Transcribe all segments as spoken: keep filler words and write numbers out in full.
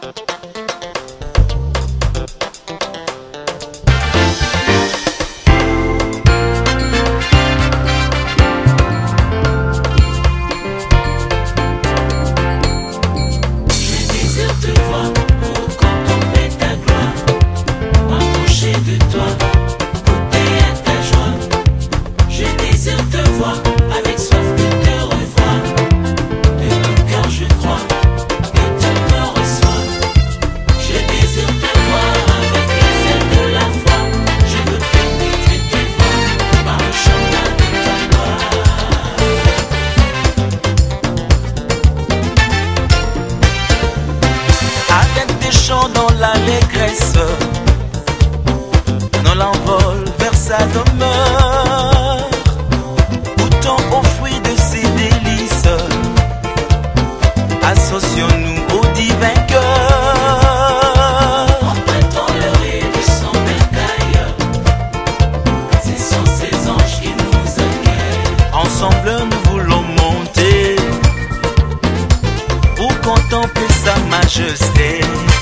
Dans l'allégresse, dans l'envol vers sa demeure, goûtons aux fruits de ses délices, associons-nous au divin cœur. Empruntons le rire de son bercail, ce sont ces anges qui nous accueillent. Ensemble nous voulons monter pour contempler sa majesté.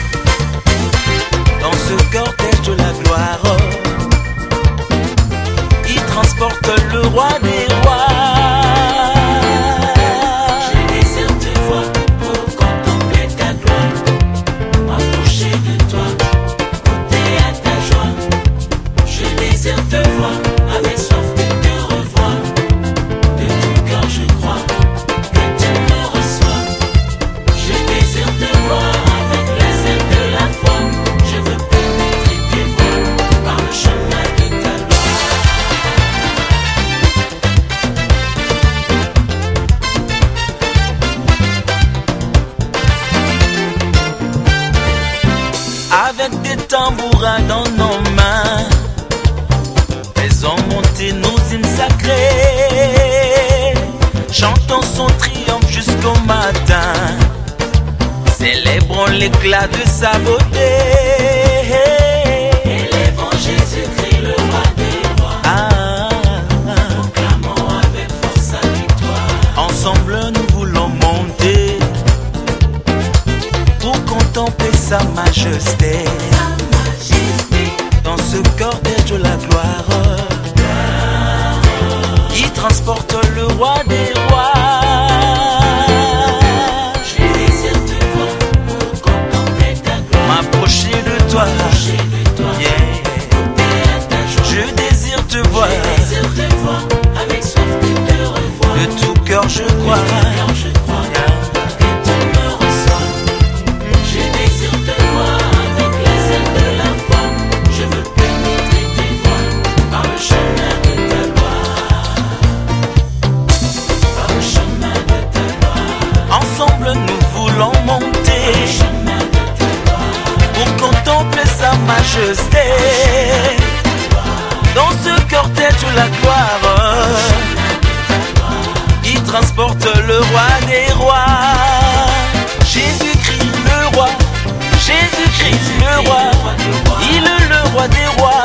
Dans ce cortège de la gloire, il transporte le roi des rois. Je désire te voir pour contempler ta gloire, m'approcher de toi, goûter à ta joie. Je désire te voir avec soif de te revoir. De tout cœur je crois que tu me reçois. Je désire te voir avec les ailes de la foi. Je veux pénétrer tes voies par le chemin de ta loi. Avec des tambourins dans nos mains, faisons monter nos hymnes sacrés. Chantons son triomphe jusqu'au matin, célébrons l'éclat de sa beauté. Élevons Jésus-Christ, le roi des rois. Ah, Proclamons avec force sa victoire. ensemble nous voulons monter pour contempler sa majesté. Sa majesté, Dans ce cortège de la gloire, qui transporte le roi des rois. je désire te voir pour contempler ta gloire. M'approcher de toi, Approcher de toi, yeah. goûter à ta joie. Je désire te voir, Je désire te voir avec soif de te revoir. de tout cœur je crois. De tout cœur je crois que tu me reçois. Je désire te voir avec les ailes de la foi. Je veux pénétrer tes voies par le chemin de ta loi. Par le chemin de ta loi. Ensemble nous voulons monter Par le chemin de ta loi. pour contempler sa majesté. Dans ce cortège de la gloire, il transporte le roi des rois. Jésus-Christ le roi, Jésus-Christ le roi, il est le roi des rois.